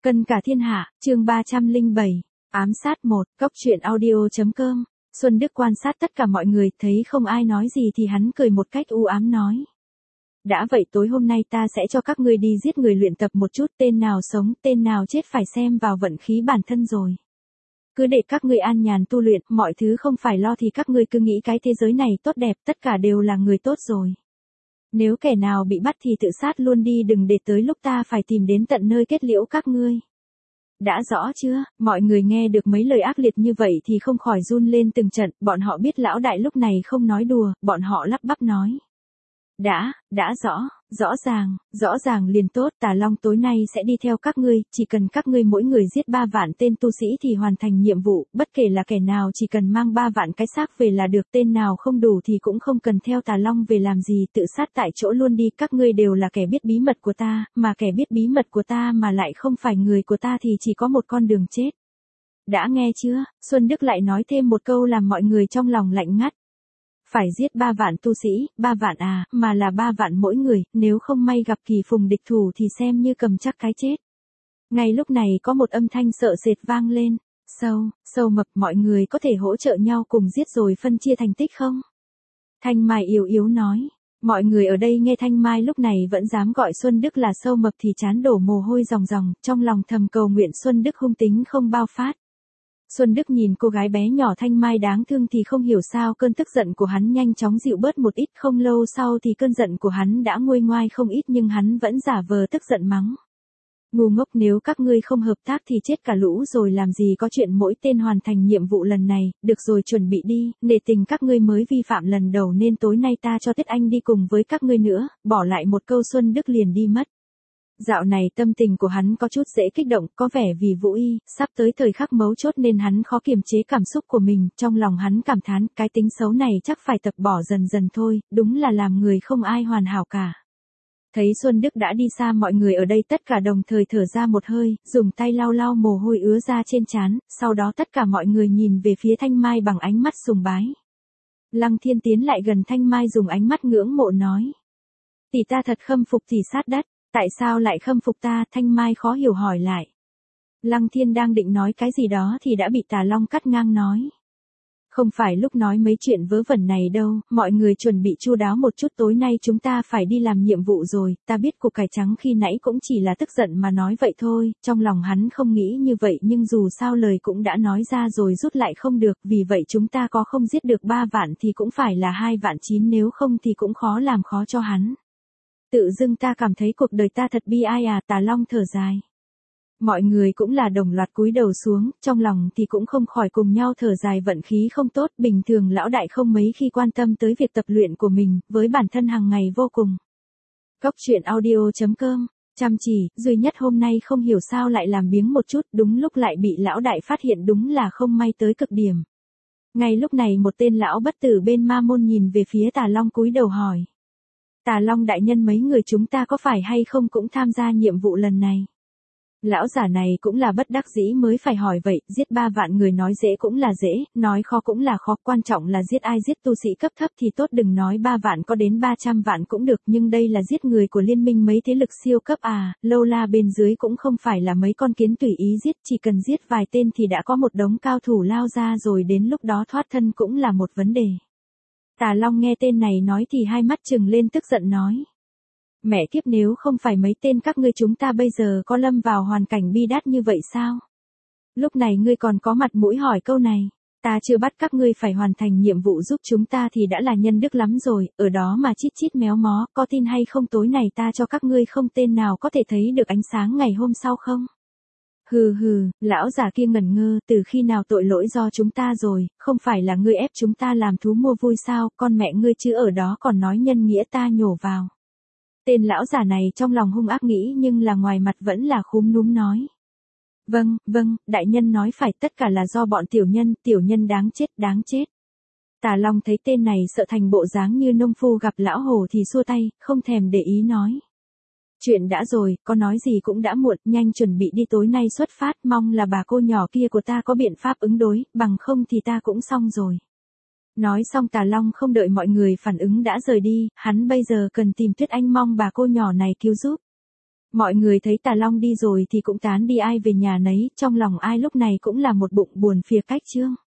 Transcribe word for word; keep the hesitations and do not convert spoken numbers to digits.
Cân cả thiên hạ, chương ba trăm lẻ bảy, ám sát một, cóc truyện audio.com. Xuân Đức quan sát tất cả mọi người, thấy không ai nói gì thì hắn cười một cách u ám nói. Đã vậy tối hôm nay ta sẽ cho các ngươi đi giết người luyện tập một chút, tên nào sống, tên nào chết phải xem vào vận khí bản thân rồi. Cứ để các ngươi an nhàn tu luyện, mọi thứ không phải lo thì các ngươi cứ nghĩ cái thế giới này tốt đẹp, tất cả đều là người tốt rồi. Nếu kẻ nào bị bắt thì tự sát luôn đi, đừng để tới lúc ta phải tìm đến tận nơi kết liễu các ngươi. Đã rõ chưa? Mọi người nghe được mấy lời ác liệt như vậy thì không khỏi run lên từng trận, bọn họ biết lão đại lúc này không nói đùa, bọn họ lắp bắp nói. Đã, đã rõ, rõ ràng, rõ ràng liền tốt, Tà Long tối nay sẽ đi theo các ngươi, chỉ cần các ngươi mỗi người giết ba vạn tên tu sĩ thì hoàn thành nhiệm vụ, bất kể là kẻ nào chỉ cần mang ba vạn cái xác về là được, tên nào không đủ thì cũng không cần theo Tà Long về làm gì, tự sát tại chỗ luôn đi, các ngươi đều là kẻ biết bí mật của ta, mà kẻ biết bí mật của ta mà lại không phải người của ta thì chỉ có một con đường chết. Đã nghe chưa? Xuân Đức lại nói thêm một câu làm mọi người trong lòng lạnh ngắt. Phải giết ba vạn tu sĩ, ba vạn à, mà là ba vạn mỗi người, nếu không may gặp kỳ phùng địch thủ thì xem như cầm chắc cái chết. Ngay lúc này có một âm thanh sợ sệt vang lên, sâu, sâu mập, mọi người có thể hỗ trợ nhau cùng giết rồi phân chia thành tích không? Thanh Mai yếu yếu nói, mọi người ở đây nghe Thanh Mai lúc này vẫn dám gọi Xuân Đức là sâu mập thì chán đổ mồ hôi ròng ròng, trong lòng thầm cầu nguyện Xuân Đức hung tính không bao phát. Xuân Đức nhìn cô gái bé nhỏ Thanh Mai đáng thương thì không hiểu sao cơn tức giận của hắn nhanh chóng dịu bớt một ít, không lâu sau thì cơn giận của hắn đã nguôi ngoai không ít nhưng hắn vẫn giả vờ tức giận mắng. Ngu ngốc, nếu các ngươi không hợp tác thì chết cả lũ rồi, làm gì có chuyện mỗi tên hoàn thành nhiệm vụ lần này, được rồi chuẩn bị đi, nể tình các ngươi mới vi phạm lần đầu nên tối nay ta cho Tiết Anh đi cùng với các ngươi nữa, bỏ lại một câu Xuân Đức liền đi mất. Dạo này tâm tình của hắn có chút dễ kích động, có vẻ vì Vũ Y, sắp tới thời khắc mấu chốt nên hắn khó kiềm chế cảm xúc của mình, trong lòng hắn cảm thán, cái tính xấu này chắc phải tập bỏ dần dần thôi, đúng là làm người không ai hoàn hảo cả. Thấy Xuân Đức đã đi xa, mọi người ở đây tất cả đồng thời thở ra một hơi, dùng tay lau lau mồ hôi ứa ra trên trán, sau đó tất cả mọi người nhìn về phía Thanh Mai bằng ánh mắt sùng bái. Lăng Thiên tiến lại gần Thanh Mai dùng ánh mắt ngưỡng mộ nói. Tỷ ta thật khâm phục tỷ sát đất. Tại sao lại khâm phục ta? Thanh Mai khó hiểu hỏi lại. Lăng Thiên đang định nói cái gì đó thì đã bị Tà Long cắt ngang nói. Không phải lúc nói mấy chuyện vớ vẩn này đâu, mọi người chuẩn bị chu đáo một chút, tối nay chúng ta phải đi làm nhiệm vụ rồi, ta biết cục cải trắng khi nãy cũng chỉ là tức giận mà nói vậy thôi, trong lòng hắn không nghĩ như vậy nhưng dù sao lời cũng đã nói ra rồi rút lại không được, vì vậy chúng ta có không giết được ba vạn thì cũng phải là hai vạn chín, nếu không thì cũng khó làm khó cho hắn. Tự dưng ta cảm thấy cuộc đời ta thật bi ai à, Tà Long thở dài. Mọi người cũng là đồng loạt cúi đầu xuống, trong lòng thì cũng không khỏi cùng nhau thở dài, vận khí không tốt, bình thường lão đại không mấy khi quan tâm tới việc tập luyện của mình, với bản thân hàng ngày vô cùng. Cóc truyện audio.com, chăm chỉ, duy nhất hôm nay không hiểu sao lại làm biếng một chút, đúng lúc lại bị lão đại phát hiện, đúng là không may tới cực điểm. Ngay lúc này một tên lão bất tử bên ma môn nhìn về phía Tà Long cúi đầu hỏi. Tà Long đại nhân, mấy người chúng ta có phải hay không cũng tham gia nhiệm vụ lần này? Lão giả này cũng là bất đắc dĩ mới phải hỏi vậy, giết ba vạn người nói dễ cũng là dễ, nói khó cũng là khó, quan trọng là giết ai, giết tu sĩ cấp thấp thì tốt, đừng nói ba vạn có đến ba trăm vạn cũng được, nhưng đây là giết người của liên minh mấy thế lực siêu cấp à, lâu la bên dưới cũng không phải là mấy con kiến tùy ý giết, chỉ cần giết vài tên thì đã có một đống cao thủ lao ra rồi, đến lúc đó thoát thân cũng là một vấn đề. Tà Long nghe tên này nói thì hai mắt trừng lên tức giận nói. Mẹ kiếp, nếu không phải mấy tên các ngươi chúng ta bây giờ có lâm vào hoàn cảnh bi đát như vậy sao? Lúc này ngươi còn có mặt mũi hỏi câu này, ta chưa bắt các ngươi phải hoàn thành nhiệm vụ giúp chúng ta thì đã là nhân đức lắm rồi, ở đó mà chít chít méo mó, có tin hay không tối nay ta cho các ngươi không tên nào có thể thấy được ánh sáng ngày hôm sau không? Hừ hừ, lão già kia ngẩn ngơ, từ khi nào tội lỗi do chúng ta rồi, không phải là ngươi ép chúng ta làm thú mua vui sao, con mẹ ngươi chứ ở đó còn nói nhân nghĩa, ta nhổ vào. Tên lão già này trong lòng hung ác nghĩ nhưng là ngoài mặt vẫn là khúm núm nói. Vâng, vâng, đại nhân nói phải, tất cả là do bọn tiểu nhân, tiểu nhân đáng chết, đáng chết. Tà Long thấy tên này sợ thành bộ dáng như nông phu gặp lão hổ thì xua tay, không thèm để ý nói. Chuyện đã rồi, có nói gì cũng đã muộn, nhanh chuẩn bị đi, tối nay xuất phát, mong là bà cô nhỏ kia của ta có biện pháp ứng đối, bằng không thì ta cũng xong rồi. Nói xong Tà Long không đợi mọi người phản ứng đã rời đi, hắn bây giờ cần tìm Tuyết Anh, mong bà cô nhỏ này cứu giúp. Mọi người thấy Tà Long đi rồi thì cũng tán đi ai về nhà nấy, trong lòng ai lúc này cũng là một bụng buồn phìa cách Trương.